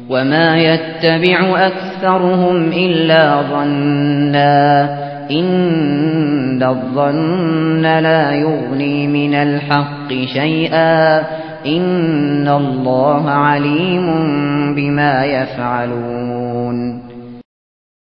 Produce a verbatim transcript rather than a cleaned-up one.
وما يتبع أكثرهم إلا ظنا إن الظن لا يغني من الحق شيئا إن الله عليم بما يفعلون